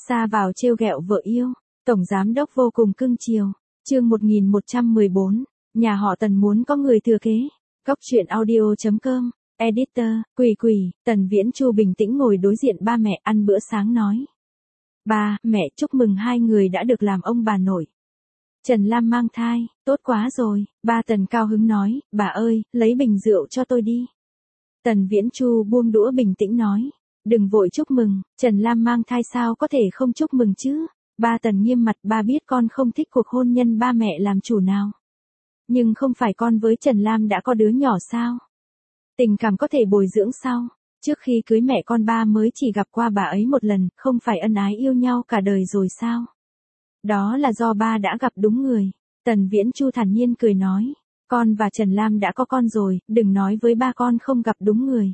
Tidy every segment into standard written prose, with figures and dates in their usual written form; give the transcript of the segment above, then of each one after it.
Ra vào trêu ghẹo vợ yêu, tổng giám đốc vô cùng cưng chiều. Chương 1114, nhà họ Tần muốn có người thừa kế. Cóc truyện audio.com, editor, Quỳ, Tần Viễn Chu bình tĩnh ngồi đối diện ba mẹ ăn bữa sáng nói. Ba, mẹ chúc mừng hai người đã được làm ông bà nội. Trần Lam mang thai, tốt quá rồi, ba Tần cao hứng nói, bà ơi, lấy bình rượu cho tôi đi. Tần Viễn Chu buông đũa bình tĩnh nói, đừng vội chúc mừng, Trần Lam mang thai sao có thể không chúc mừng chứ. Ba Tần nghiêm mặt, ba biết con không thích cuộc hôn nhân ba mẹ làm chủ nào. Nhưng không phải con với Trần Lam đã có đứa nhỏ sao? Tình cảm có thể bồi dưỡng sau. Trước khi cưới mẹ con ba mới chỉ gặp qua bà ấy một lần, không phải ân ái yêu nhau cả đời rồi sao? Đó là do ba đã gặp đúng người. Tần Viễn Chu thản nhiên cười nói, con và Trần Lam đã có con rồi, đừng nói với ba con không gặp đúng người.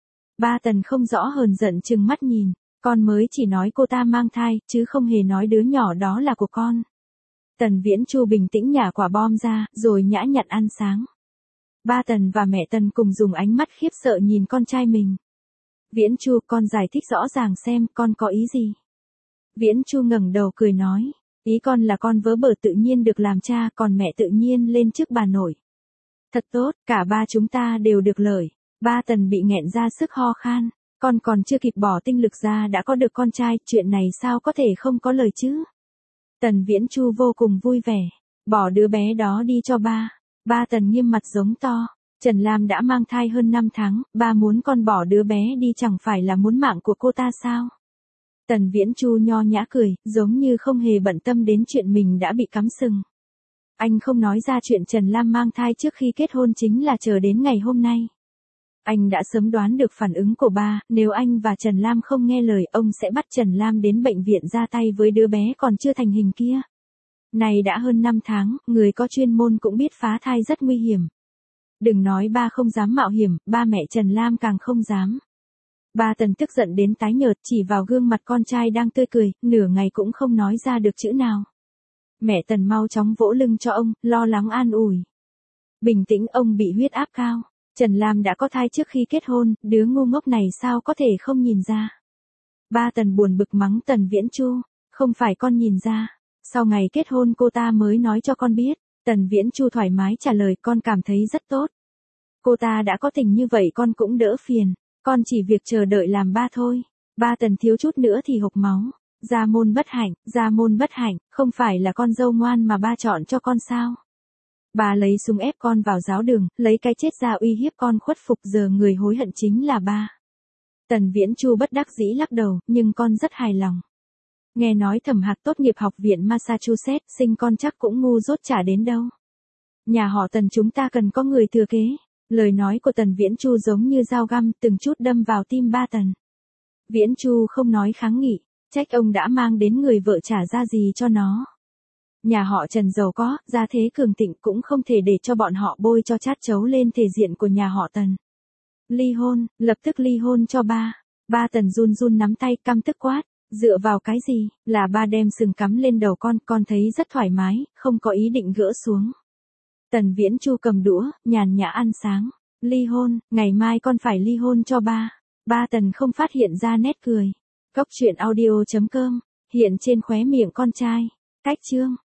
Ba Tần không rõ hờn giận trừng mắt nhìn, con mới chỉ nói cô ta mang thai, chứ không hề nói đứa nhỏ đó là của con. Tần Viễn Chu bình tĩnh nhả quả bom ra, rồi nhã nhặn ăn sáng. Ba Tần và mẹ Tần cùng dùng ánh mắt khiếp sợ nhìn con trai mình. Viễn Chu, con giải thích rõ ràng xem, con có ý gì? Viễn Chu ngẩng đầu cười nói, ý con là con vớ vẩn tự nhiên được làm cha, còn mẹ tự nhiên lên chức bà nội. Thật tốt, cả ba chúng ta đều được lợi. Ba Tần bị nghẹn ra sức ho khan, con còn chưa kịp bỏ tinh lực ra đã có được con trai, chuyện này sao có thể không có lời chứ? Tần Viễn Chu vô cùng vui vẻ, bỏ đứa bé đó đi cho ba. Ba Tần nghiêm mặt giống to, Trần Lam đã mang thai hơn 5 tháng, ba muốn con bỏ đứa bé đi chẳng phải là muốn mạng của cô ta sao? Tần Viễn Chu nho nhã cười, giống như không hề bận tâm đến chuyện mình đã bị cắm sừng. Anh không nói ra chuyện Trần Lam mang thai trước khi kết hôn chính là chờ đến ngày hôm nay. Anh đã sớm đoán được phản ứng của ba, nếu anh và Trần Lam không nghe lời, ông sẽ bắt Trần Lam đến bệnh viện ra tay với đứa bé còn chưa thành hình kia. Này đã hơn 5 tháng, người có chuyên môn cũng biết phá thai rất nguy hiểm. Đừng nói ba không dám mạo hiểm, ba mẹ Trần Lam càng không dám. Ba Tần tức giận đến tái nhợt, chỉ vào gương mặt con trai đang tươi cười, nửa ngày cũng không nói ra được chữ nào. Mẹ Tần mau chóng vỗ lưng cho ông, lo lắng an ủi. Bình tĩnh, ông bị huyết áp cao. Trần Lam đã có thai trước khi kết hôn, đứa ngu ngốc này sao có thể không nhìn ra. Ba Tần buồn bực mắng Tần Viễn Chu, không phải con nhìn ra. Sau ngày kết hôn cô ta mới nói cho con biết. Tần Viễn Chu thoải mái trả lời, con cảm thấy rất tốt. Cô ta đã có tình như vậy con cũng đỡ phiền, con chỉ việc chờ đợi làm ba thôi. Ba Tần thiếu chút nữa thì hộc máu. Gia môn bất hạnh, không phải là con dâu ngoan mà ba chọn cho con sao? Bà lấy súng ép con vào giáo đường, lấy cái chết ra uy hiếp con khuất phục, giờ người hối hận chính là ba. Tần Viễn Chu bất đắc dĩ lắc đầu, nhưng con rất hài lòng. Nghe nói Thẩm Hạc tốt nghiệp học viện Massachusetts, sinh con chắc cũng ngu dốt chả đến đâu. Nhà họ Tần chúng ta cần có người thừa kế. Lời nói của Tần Viễn Chu giống như dao găm, từng chút đâm vào tim ba Tần. Viễn Chu không nói kháng nghị, trách ông đã mang đến người vợ trả ra gì cho nó. Nhà họ Trần giàu có, gia thế cường thịnh, cũng không thể để cho bọn họ bôi cho chát chấu lên thể diện của nhà họ Tần. Ly hôn, lập tức ly hôn cho ba. Ba Tần run run nắm tay, căm tức quát, dựa vào cái gì, là ba đem sừng cắm lên đầu con thấy rất thoải mái, không có ý định gỡ xuống. Tần Viễn Chu cầm đũa, nhàn nhã ăn sáng. Ly hôn, ngày mai con phải ly hôn cho ba. Ba Tần không phát hiện ra nét cười. Cóc truyện audio.com, hiện trên khóe miệng con trai. Cách chương